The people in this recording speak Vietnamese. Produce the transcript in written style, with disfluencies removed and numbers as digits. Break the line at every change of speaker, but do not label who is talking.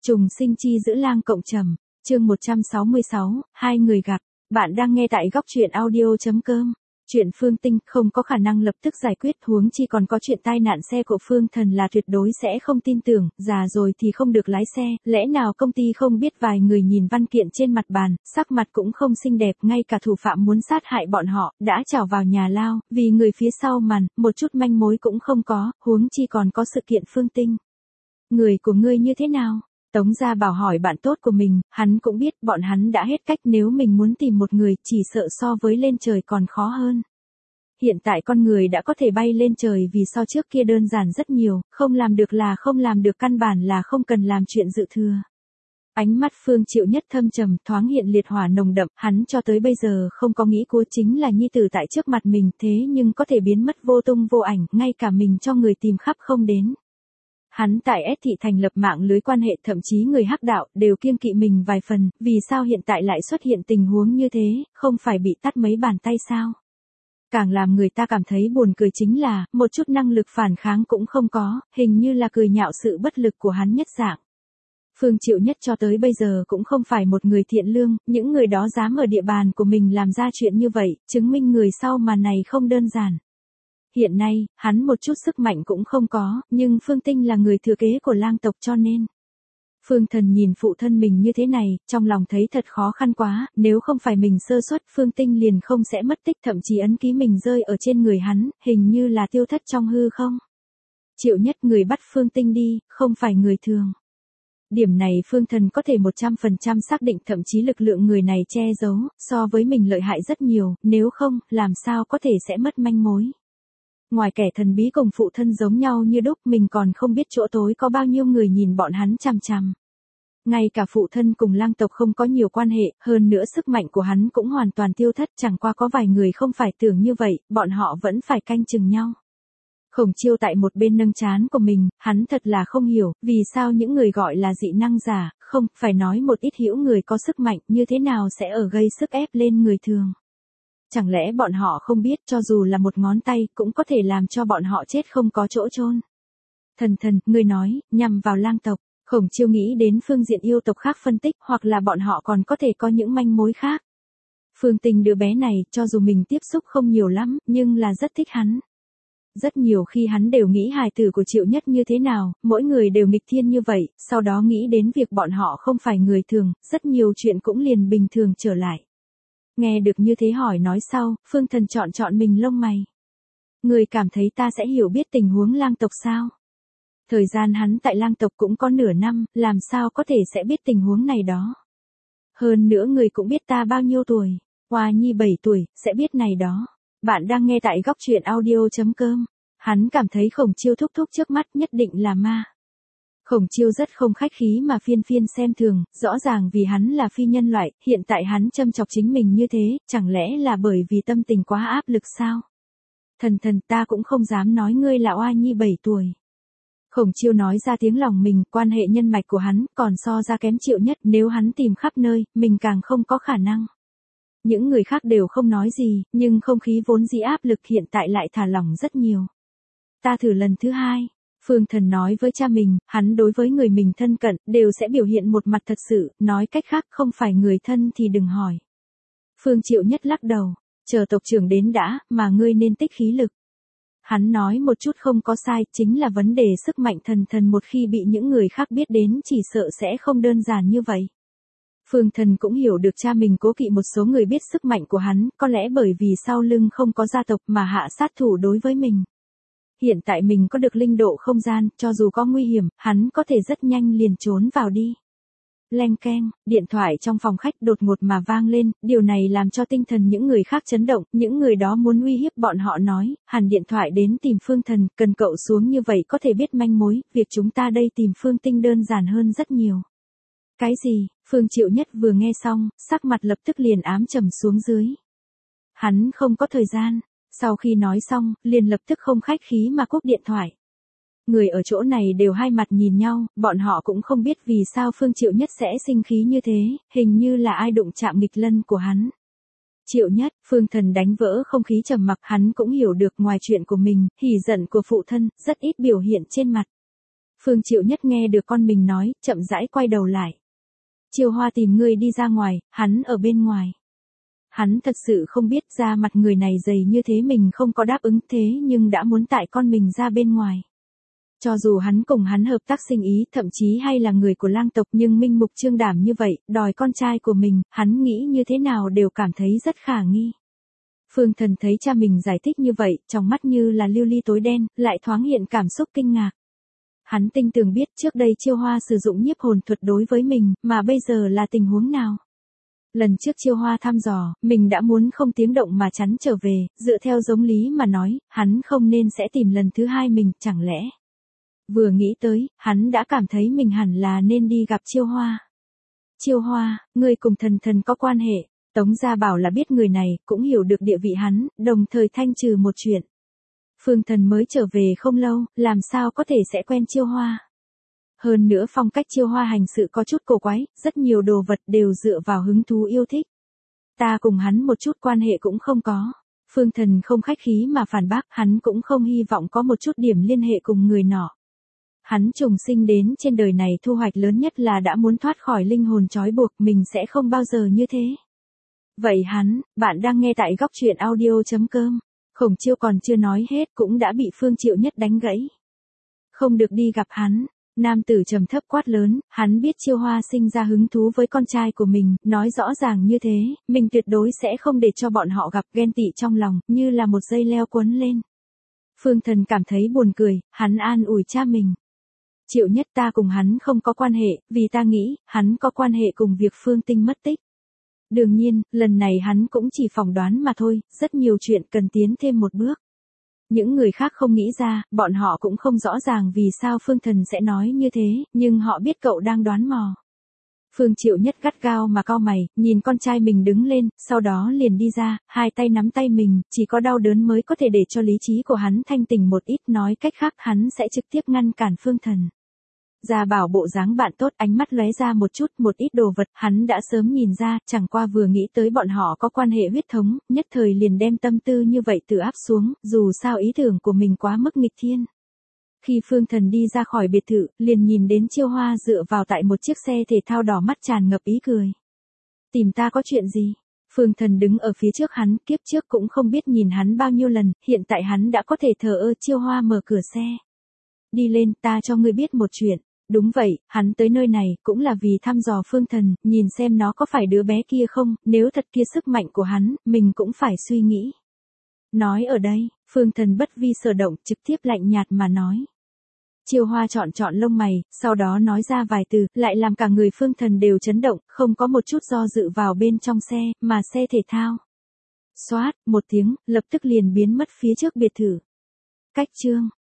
Trùng sinh chi giữ lang cộng trầm, chương 166, hai người gặp. Bạn đang nghe tại góc truyện audio.com. Chuyện Phương Tinh không có khả năng lập tức giải quyết, huống chi còn có chuyện tai nạn xe của Phương Thần là tuyệt đối sẽ không tin tưởng, già rồi thì không được lái xe, lẽ nào công ty không biết? Vài người nhìn văn kiện trên mặt bàn, sắc mặt cũng không xinh đẹp, ngay cả thủ phạm muốn sát hại bọn họ, đã trào vào nhà lao, vì người phía sau màn, một chút manh mối cũng không có, huống chi còn có sự kiện Phương Tinh. Người của ngươi như thế nào? Tống Gia Bảo hỏi bạn tốt của mình, hắn cũng biết bọn hắn đã hết cách, nếu mình muốn tìm một người chỉ sợ so với lên trời còn khó hơn. Hiện tại con người đã có thể bay lên trời vì so trước kia đơn giản rất nhiều, không làm được là không làm được, căn bản là không cần làm chuyện dự thừa. Ánh mắt Phương Triệu Nhất thâm trầm, thoáng hiện liệt hỏa nồng đậm, hắn cho tới bây giờ không có nghĩ cua chính là nhi tử tại trước mặt mình, thế nhưng có thể biến mất vô tung vô ảnh, ngay cả mình cho người tìm khắp không đến. Hắn tại S thị thành lập mạng lưới quan hệ, thậm chí người hắc đạo đều kiêng kỵ mình vài phần, vì sao hiện tại lại xuất hiện tình huống như thế, không phải bị tát mấy bàn tay sao? Càng làm người ta cảm thấy buồn cười chính là, một chút năng lực phản kháng cũng không có, hình như là cười nhạo sự bất lực của hắn nhất dạng. Phương Triệu Nhất cho tới bây giờ cũng không phải một người thiện lương, những người đó dám ở địa bàn của mình làm ra chuyện như vậy, chứng minh người sau màn này không đơn giản. Hiện nay, hắn một chút sức mạnh cũng không có, nhưng Phương Tinh là người thừa kế của lang tộc cho nên. Phương Thần nhìn phụ thân mình như thế này, trong lòng thấy thật khó khăn quá, nếu không phải mình sơ suất, Phương Tinh liền không sẽ mất tích, thậm chí ấn ký mình rơi ở trên người hắn, hình như là tiêu thất trong hư không. Triệu Nhất, người bắt Phương Tinh đi, không phải người thường. Điểm này Phương Thần có thể 100% xác định, thậm chí lực lượng người này che giấu, so với mình lợi hại rất nhiều, nếu không, làm sao có thể sẽ mất manh mối. Ngoài kẻ thần bí cùng phụ thân giống nhau như đúc, mình còn không biết chỗ tối có bao nhiêu người nhìn bọn hắn chằm chằm. Ngay cả phụ thân cùng lang tộc không có nhiều quan hệ, hơn nữa sức mạnh của hắn cũng hoàn toàn tiêu thất, chẳng qua có vài người không phải tưởng như vậy, bọn họ vẫn phải canh chừng nhau. Khổng Chiêu tại một bên nâng trán của mình, hắn thật là không hiểu, vì sao những người gọi là dị năng giả, không, phải nói một ít hữu người có sức mạnh, như thế nào sẽ ở gây sức ép lên người thường. Chẳng lẽ bọn họ không biết cho dù là một ngón tay cũng có thể làm cho bọn họ chết không có chỗ chôn. Thần, ngươi nói, nhằm vào lang tộc, Khổng Chiêu nghĩ đến phương diện yêu tộc khác phân tích, hoặc là bọn họ còn có thể có những manh mối khác. Phương Tinh đứa bé này, cho dù mình tiếp xúc không nhiều lắm, nhưng là rất thích hắn. Rất nhiều khi hắn đều nghĩ hài tử của Triệu Nhất như thế nào, mỗi người đều nghịch thiên như vậy, sau đó nghĩ đến việc bọn họ không phải người thường, rất nhiều chuyện cũng liền bình thường trở lại. Nghe được như thế hỏi nói sau, Phương Thần chọn mình lông mày. Người cảm thấy ta sẽ hiểu biết tình huống lang tộc sao? Thời gian hắn tại lang tộc cũng có nửa năm, làm sao có thể sẽ biết tình huống này đó? Hơn nữa người cũng biết ta bao nhiêu tuổi, Hoa Nhi 7 tuổi, sẽ biết này đó. Bạn đang nghe tại góc truyện audio.com. Hắn cảm thấy Khổng Chiêu thúc trước mắt nhất định là ma. Khổng Chiêu rất không khách khí mà phiên xem thường, rõ ràng vì hắn là phi nhân loại, hiện tại hắn châm chọc chính mình như thế, chẳng lẽ là bởi vì tâm tình quá áp lực sao? Thần, ta cũng không dám nói ngươi là Oa Nhi 7 tuổi. Khổng Chiêu nói ra tiếng lòng mình, quan hệ nhân mạch của hắn còn so ra kém Triệu Nhất, nếu hắn tìm khắp nơi, mình càng không có khả năng. Những người khác đều không nói gì, nhưng không khí vốn dĩ áp lực hiện tại lại thả lỏng rất nhiều. Ta thử lần thứ hai. Phương Thần nói với cha mình, hắn đối với người mình thân cận, đều sẽ biểu hiện một mặt thật sự, nói cách khác không phải người thân thì đừng hỏi. Phương Triệu Nhất lắc đầu, chờ tộc trưởng đến đã, mà ngươi nên tích khí lực. Hắn nói một chút không có sai, chính là vấn đề sức mạnh thần một khi bị những người khác biết đến chỉ sợ sẽ không đơn giản như vậy. Phương Thần cũng hiểu được cha mình cố kỵ một số người biết sức mạnh của hắn, có lẽ bởi vì sau lưng không có gia tộc mà hạ sát thủ đối với mình. Hiện tại mình có được linh độ không gian, cho dù có nguy hiểm, hắn có thể rất nhanh liền trốn vào đi. Leng keng, điện thoại trong phòng khách đột ngột mà vang lên, điều này làm cho tinh thần những người khác chấn động, những người đó muốn uy hiếp bọn họ nói, hàn điện thoại đến tìm Phương Thần, cần cậu xuống như vậy có thể biết manh mối, việc chúng ta đây tìm Phương Tinh đơn giản hơn rất nhiều. Cái gì? Phương Triệu Nhất vừa nghe xong, sắc mặt lập tức liền ám trầm xuống dưới. Hắn không có thời gian, sau khi nói xong, liền lập tức không khách khí mà cúp điện thoại. Người ở chỗ này đều hai mặt nhìn nhau, bọn họ cũng không biết vì sao Phương Triệu Nhất sẽ sinh khí như thế, hình như là ai đụng chạm nghịch lân của hắn. Triệu Nhất, Phương Thần đánh vỡ không khí trầm mặc, hắn cũng hiểu được ngoài chuyện của mình, hỉ giận của phụ thân, rất ít biểu hiện trên mặt. Phương Triệu Nhất nghe được con mình nói, chậm rãi quay đầu lại. Chiêu Hoa tìm ngươi đi ra ngoài, hắn ở bên ngoài. Hắn thật sự không biết da mặt người này dày như thế mình không có đáp ứng thế nhưng đã muốn tại con mình ra bên ngoài. Cho dù hắn cùng hắn hợp tác sinh ý thậm chí hay là người của lang tộc nhưng minh mục trương đảm như vậy, đòi con trai của mình, hắn nghĩ như thế nào đều cảm thấy rất khả nghi. Phương Thần thấy cha mình giải thích như vậy, trong mắt như là lưu ly tối đen, lại thoáng hiện cảm xúc kinh ngạc. Hắn tinh tường biết trước đây Chiêu Hoa sử dụng nhiếp hồn thuật đối với mình, mà bây giờ là tình huống nào. Lần trước Chiêu Hoa thăm dò, mình đã muốn không tiếng động mà chắn trở về, dựa theo giống lý mà nói, hắn không nên sẽ tìm lần thứ hai mình, chẳng lẽ. Vừa nghĩ tới, hắn đã cảm thấy mình hẳn là nên đi gặp Chiêu Hoa. Chiêu Hoa, ngươi cùng thần thần có quan hệ, Tống Gia Bảo là biết người này, cũng hiểu được địa vị hắn, đồng thời thanh trừ một chuyện. Phương Thần mới trở về không lâu, làm sao có thể sẽ quen Chiêu Hoa. Hơn nữa phong cách Chiêu Hoa hành sự có chút cổ quái, rất nhiều đồ vật đều dựa vào hứng thú yêu thích. Ta cùng hắn một chút quan hệ cũng không có. Phương Thần không khách khí mà phản bác, hắn cũng không hy vọng có một chút điểm liên hệ cùng người nọ. Hắn trùng sinh đến trên đời này thu hoạch lớn nhất là đã muốn thoát khỏi linh hồn trói buộc, mình sẽ không bao giờ như thế. Vậy bạn đang nghe tại góc truyện audio.com. Khổng Chiêu còn chưa nói hết cũng đã bị Phương Triệu Nhất đánh gãy. Không được đi gặp hắn. Nam tử trầm thấp quát lớn, hắn biết Chiêu Hoa sinh ra hứng thú với con trai của mình, nói rõ ràng như thế, mình tuyệt đối sẽ không để cho bọn họ gặp, ghen tị trong lòng, như là một dây leo quấn lên. Phương Thần cảm thấy buồn cười, hắn an ủi cha mình. Triệu Nhất, ta cùng hắn không có quan hệ, vì ta nghĩ, hắn có quan hệ cùng việc Phương Tinh mất tích. Đương nhiên, lần này hắn cũng chỉ phỏng đoán mà thôi, rất nhiều chuyện cần tiến thêm một bước. Những người khác không nghĩ ra, bọn họ cũng không rõ ràng vì sao Phương Thần sẽ nói như thế, nhưng họ biết cậu đang đoán mò. Phương Triệu Nhất gắt gao mà cau mày, nhìn con trai mình đứng lên, sau đó liền đi ra, hai tay nắm tay mình, chỉ có đau đớn mới có thể để cho lý trí của hắn thanh tỉnh một ít, nói cách khác hắn sẽ trực tiếp ngăn cản Phương Thần. Gia Bảo bộ dáng bạn tốt, ánh mắt lóe ra một ít đồ vật, hắn đã sớm nhìn ra, chẳng qua vừa nghĩ tới bọn họ có quan hệ huyết thống, nhất thời liền đem tâm tư như vậy từ áp xuống, dù sao ý tưởng của mình quá mức nghịch thiên. Khi Phương Thần đi ra khỏi biệt thự, liền nhìn đến Chiêu Hoa dựa vào tại một chiếc xe thể thao đỏ, mắt tràn ngập ý cười. Tìm ta có chuyện gì? Phương Thần đứng ở phía trước hắn, kiếp trước cũng không biết nhìn hắn bao nhiêu lần, hiện tại hắn đã có thể thờ ơ. Chiêu Hoa mở cửa xe. Đi lên, ta cho ngươi biết một chuyện. Đúng vậy, hắn tới nơi này cũng là vì thăm dò Phương Thần, nhìn xem nó có phải đứa bé kia không, nếu thật kia sức mạnh của hắn, mình cũng phải suy nghĩ. Nói ở đây, Phương Thần bất vi sở động, trực tiếp lạnh nhạt mà nói. Chiêu Hoa chọn lông mày, sau đó nói ra vài từ, lại làm cả người Phương Thần đều chấn động, không có một chút do dự vào bên trong xe, mà xe thể thao. Xoát, một tiếng, lập tức liền biến mất phía trước biệt thự. Cách chương.